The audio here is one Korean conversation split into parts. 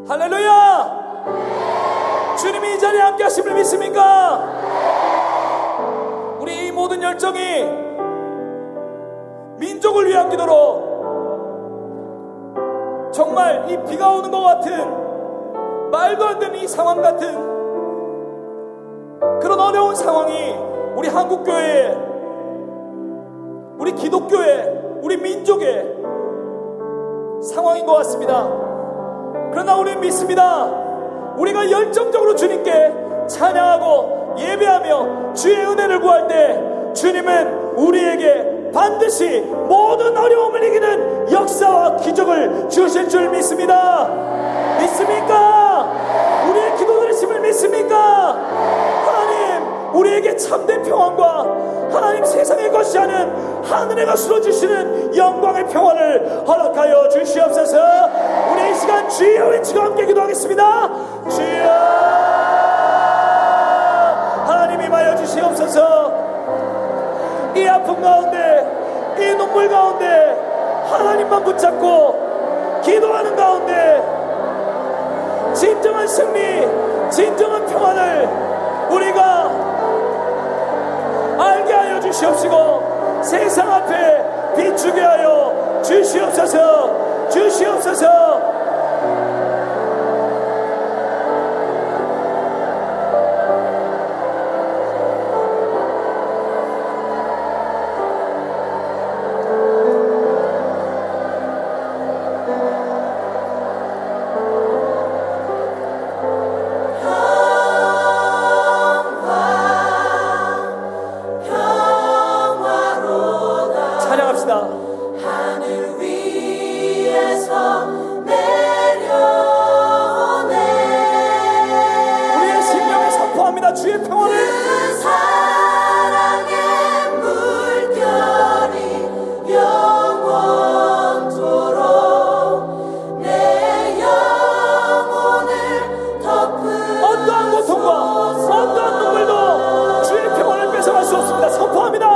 할렐루야! 주님이 이 자리에 함께 하심을 믿습니까? 우리 이 모든 열정이 민족을 위한 기도로, 정말 이 비가 오는 것 같은, 말도 안 되는 이 상황 같은 그런 어려운 상황이 우리 한국교회, 우리 기독교회, 우리 민족의 상황인 것 같습니다. 그러나 우리는 믿습니다. 우리가 열정적으로 주님께 찬양하고 예배하며 주의 은혜를 구할 때 주님은 우리에게 반드시 모든 어려움을 이기는 역사와 기적을 주실 줄 믿습니다. 믿습니까? 우리의 기도 들으심을 믿습니까? 하나님, 우리에게 참된 평안과 하나님 세상의 것이 아닌 하늘의 것으로 주시는 영광의 평안을 허락하여 주시옵소서. 우리 이 시간 주여 외치고 함께 기도하겠습니다. 주여, 하나님 임하여 주시옵소서. 이 아픔 가운데, 이 눈물 가운데 하나님만 붙잡고 기도하는 가운데 진정한 승리, 진정한 평안을 우리가 알게 하여 주시옵시고 세상 앞에 비추게 하여 주시옵소서. 주시옵소서. 하늘 위에서 내려오네. 우리의 심령에 선포합니다. 주의 평안을. 그 사랑의 물결이 영원토록 내 영혼을 덮으소서. 어떠한 고통과 어떠한 눈물도 주의 평안을 뺏어갈 수 없습니다. 선포합니다.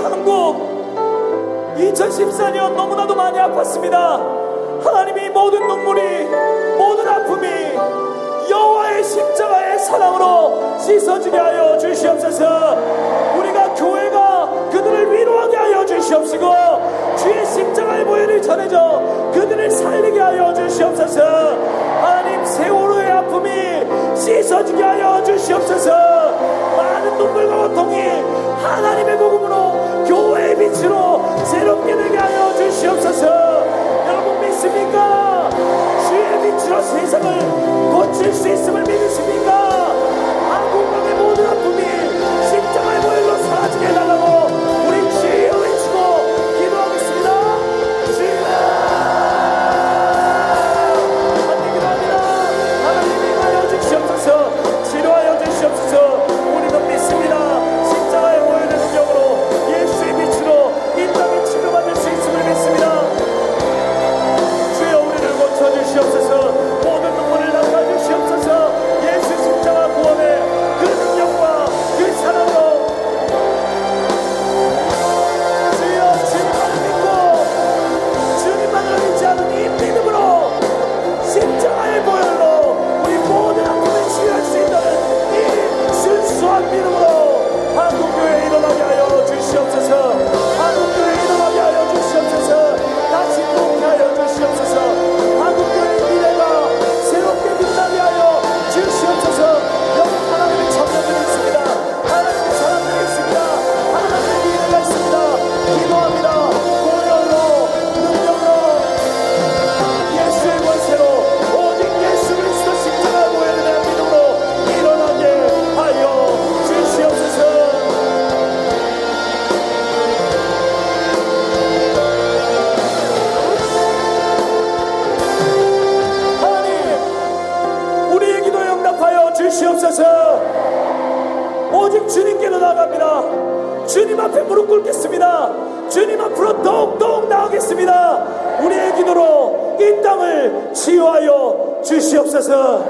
한국 2014년 너무나도 많이 아팠습니다. 하나님이 모든 눈물이, 모든 아픔이 여호와의 십자가의 사랑으로 씻어지게 하여 주시옵소서. 우리가 교회가 그들을 위로하게 하여 주시옵시고, 주의 십자가의 보혈이 전해져 그들을 살리게 하여 주시옵소서. 하나님, 세월호의 아픔이 씻어지게 하여 주시옵소서. 많은 눈물과 고통이 하나님의 복음으로, 교회의 빛으로 새롭게 되게 하여 주시옵소서. 여러분 믿습니까? 주의 빛으로 세상을 고칠 수 있음을 믿으십니까? 한국의 모든 아픔이 십자가의 보혈로 사라지게 해달라고 우리 주여 외치고 기도하겠습니다. 주여, 기도합니다. 하나님이 하여 주시옵소서. 치료하여 주시옵소서. 우리는 믿습니다. 십자가의 보혈의 능력으로, 예수의 빛으로 이 땅에 치료받을 수 있음을 믿습니다. 주여, 우리를 고쳐주시옵소서. 모든 눈물을 닦아주시옵소서. 예수 십자가 구원의 그 능력과 그 사랑으로 주여, 주님만을 믿고 주님만을 믿지 않은 이 믿음으로 십자가의 보혈로 우리 모든 아픔을 치유할 수 있는 이 순수한 믿음으로 한국교회 일어나게 하여 주시옵소서. 한국교회 일어나게 하여 주시옵소서. 다시 부흥케 하여 주시옵소서. 한국교회의 미래가 새롭게 빛나게 하여 주시옵소서. 여기 하나님의 청년들이 있습니다. 하나님의 사람들이 있습니다. 하나님의 미래가 있습니다. 기도합니다. 보혈로, 능력으로, 예수의 권세로, 오직 예수 그리스도 십자가 보혈에 대한 믿음으로 일어나게 하여 주시옵소서. 하나님, 우리의 기도에 응답하여 주시옵소서. 오직 주님께로 나아갑니다. 주님 앞에 무릎 꿇겠습니다. 주님 앞으로 더욱더욱 나아가겠습니다. 우리의 기도로 이 땅을 치유하여 주시옵소서.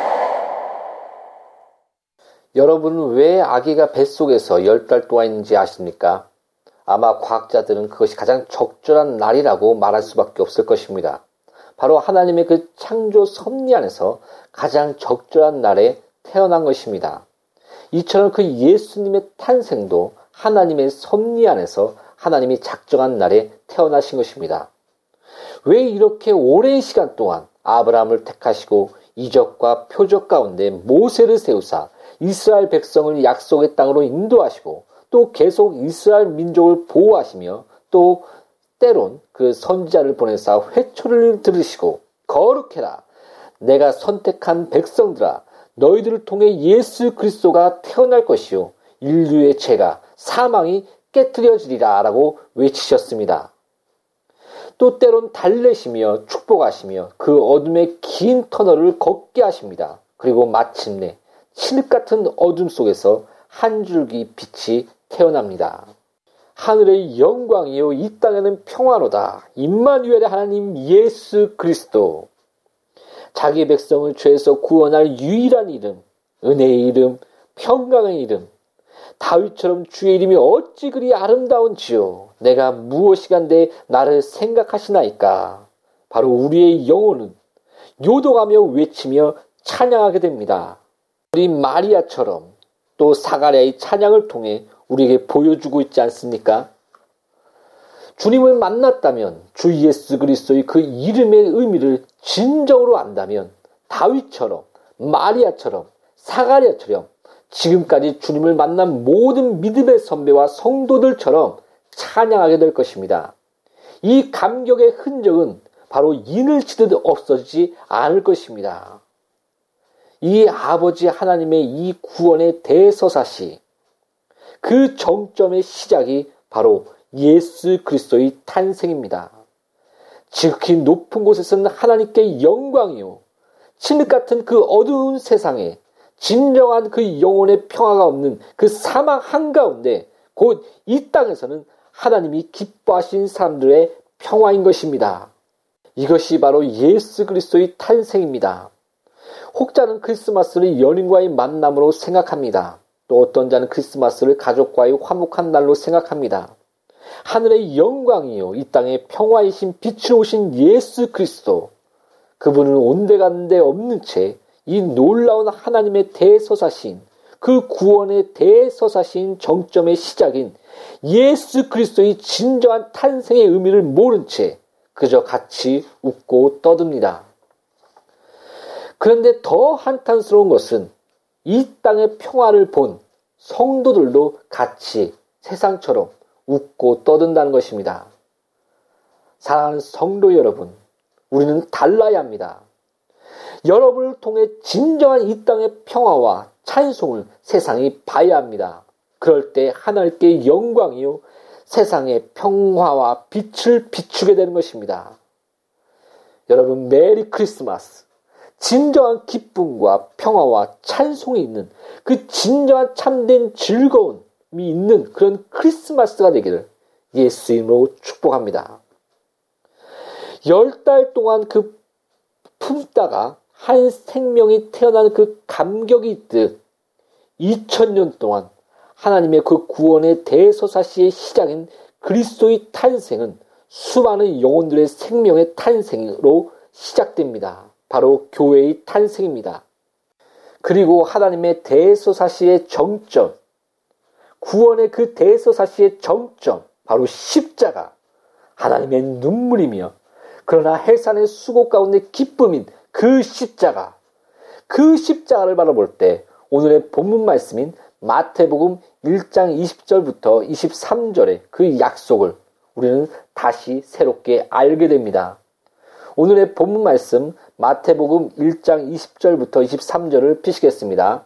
여러분은 왜 아기가 뱃속에서 10달 동안 있는지 아십니까? 아마 과학자들은 그것이 가장 적절한 날이라고 말할 수밖에 없을 것입니다. 바로 하나님의 그 창조 섭리 안에서 가장 적절한 날에 태어난 것입니다. 이처럼 그 예수님의 탄생도 하나님의 섭리 안에서 하나님이 작정한 날에 태어나신 것입니다. 왜 이렇게 오랜 시간 동안 아브라함을 택하시고 이적과 표적 가운데 모세를 세우사 이스라엘 백성을 약속의 땅으로 인도하시고 또 계속 이스라엘 민족을 보호하시며 또 때론 그 선지자를 보내사 회초리를 들으시고 거룩해라, 내가 선택한 백성들아, 너희들을 통해 예수 그리스도가 태어날 것이요 인류의 죄가 사망이 깨트려지리라 라고 외치셨습니다. 또 때론 달래시며 축복하시며 그 어둠의 긴 터널을 걷게 하십니다. 그리고 마침내 칠흑 같은 어둠 속에서 한 줄기 빛이 태어납니다. 하늘의 영광이요 이 땅에는 평화로다. 임마누엘의 하나님 예수 그리스도. 자기 백성을 죄에서 구원할 유일한 이름, 은혜의 이름, 평강의 이름. 다윗처럼 주의 이름이 어찌 그리 아름다운지요. 내가 무엇이간데 나를 생각하시나이까. 바로 우리의 영혼은 요동하며 외치며 찬양하게 됩니다. 우리 마리아처럼 또 사가랴의 찬양을 통해 우리에게 보여주고 있지 않습니까? 주님을 만났다면 주 예수 그리스도의 그 이름의 의미를 진정으로 안다면 다윗처럼, 마리아처럼, 사가랴처럼 지금까지 주님을 만난 모든 믿음의 선배와 성도들처럼 찬양하게 될 것입니다. 이 감격의 흔적은 바로 인을 치듯 없어지지 않을 것입니다. 이 아버지 하나님의 이 구원의 대서사시, 그 정점의 시작이 바로 예수 그리스도의 탄생입니다. 지극히 높은 곳에서는 하나님께 영광이요, 진흙 같은 그 어두운 세상에 진정한 그 영혼의 평화가 없는 그 사막 한가운데 곧 이 땅에서는 하나님이 기뻐하신 사람들의 평화인 것입니다. 이것이 바로 예수 그리스도의 탄생입니다. 혹자는 크리스마스를 연인과의 만남으로 생각합니다. 또 어떤 자는 크리스마스를 가족과의 화목한 날로 생각합니다. 하늘의 영광이요 이 땅의 평화이신 빛으로 오신 예수 그리스도, 그분은 온데간데 없는 채 이 놀라운 하나님의 대서사신, 그 구원의 대서사신 정점의 시작인 예수 그리스도의 진정한 탄생의 의미를 모른 채 그저 같이 웃고 떠듭니다. 그런데 더 한탄스러운 것은 이 땅의 평화를 본 성도들도 같이 세상처럼 웃고 떠든다는 것입니다. 사랑하는 성도 여러분, 우리는 달라야 합니다. 여러분을 통해 진정한 이 땅의 평화와 찬송을 세상이 봐야 합니다. 그럴 때 하나님께 영광이요 세상의 평화와 빛을 비추게 되는 것입니다. 여러분, 메리 크리스마스. 진정한 기쁨과 평화와 찬송이 있는, 그 진정한 참된 즐거움이 있는 그런 크리스마스가 되기를 예수 이름으로 축복합니다. 10달 동안 그 품다가 한 생명이 태어나는 그 감격이 있듯 2000년 동안 하나님의 그 구원의 대서사시의 시작인 그리스도의 탄생은 수많은 영혼들의 생명의 탄생으로 시작됩니다. 바로 교회의 탄생입니다. 그리고 하나님의 대서사시의 정점, 구원의 그 대서사시의 정점, 바로 십자가, 하나님의 눈물이며 그러나 해산의 수고 가운데 기쁨인 그 십자가, 그 십자가를 바라볼 때 오늘의 본문 말씀인 마태복음 1장 20절부터 23절의 그 약속을 우리는 다시 새롭게 알게 됩니다. 오늘의 본문 말씀 마태복음 1장 20절부터 23절을 피시겠습니다.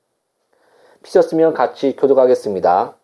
피셨으면 같이 교독하겠습니다.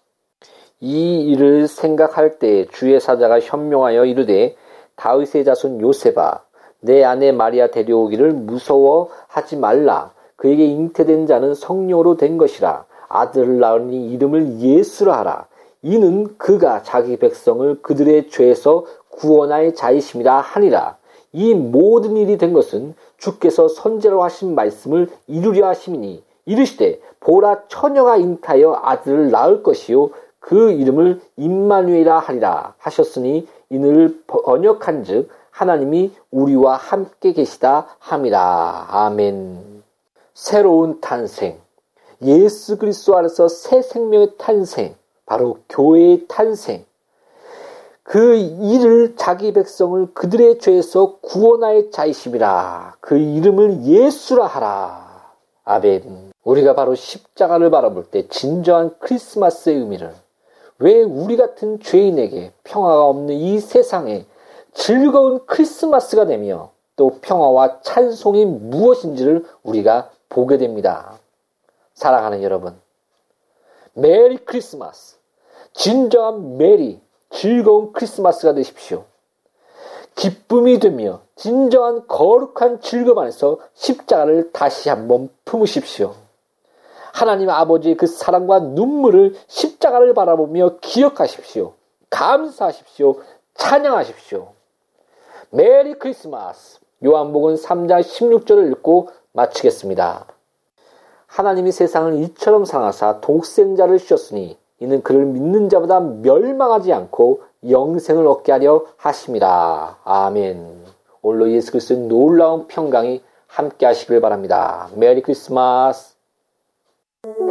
이 일을 생각할 때 주의 사자가 현명하여 이르되 다윗의 자손 요셉아, 내 아내 마리아 데려오기를 무서워하지 말라. 그에게 잉태된 자는 성령으로 된 것이라. 아들을 낳으니 이름을 예수라 하라. 이는 그가 자기 백성을 그들의 죄에서 구원할 자이심이라 하니라. 이 모든 일이 된 것은 주께서 선지자로 하신 말씀을 이루려 하심이니, 이르시되 보라, 처녀가 잉타하여 아들을 낳을 것이요 그 이름을 임마누엘이라 하리라 하셨으니, 이를 번역한즉 하나님이 우리와 함께 계시다 함이라. 아멘. 새로운 탄생, 예수 그리스도 안에서 새 생명의 탄생, 바로 교회의 탄생, 그 이를 자기 백성을 그들의 죄에서 구원하여 자이심이라. 그 이름을 예수라 하라. 아멘. 우리가 바로 십자가를 바라볼 때 진정한 크리스마스의 의미를, 왜 우리 같은 죄인에게 평화가 없는 이 세상에 즐거운 크리스마스가 되며 또 평화와 찬송이 무엇인지를 우리가 보게 됩니다. 사랑하는 여러분, 메리 크리스마스, 진정한 메리, 즐거운 크리스마스가 되십시오. 기쁨이 되며 진정한 거룩한 즐거움 안에서 십자가를 다시 한번 품으십시오. 하나님 아버지의 그 사랑과 눈물을, 십자가를 바라보며 기억하십시오. 감사하십시오. 찬양하십시오. 메리 크리스마스. 요한복음 3장 16절을 읽고 마치겠습니다. 하나님이 세상을 이처럼 사랑하사 독생자를 주셨으니 이는 그를 믿는 자보다 멸망하지 않고 영생을 얻게 하려 하심이라. 아멘. 오늘로 예수 그리스도의 놀라운 평강이 함께 하시길 바랍니다. 메리 크리스마스.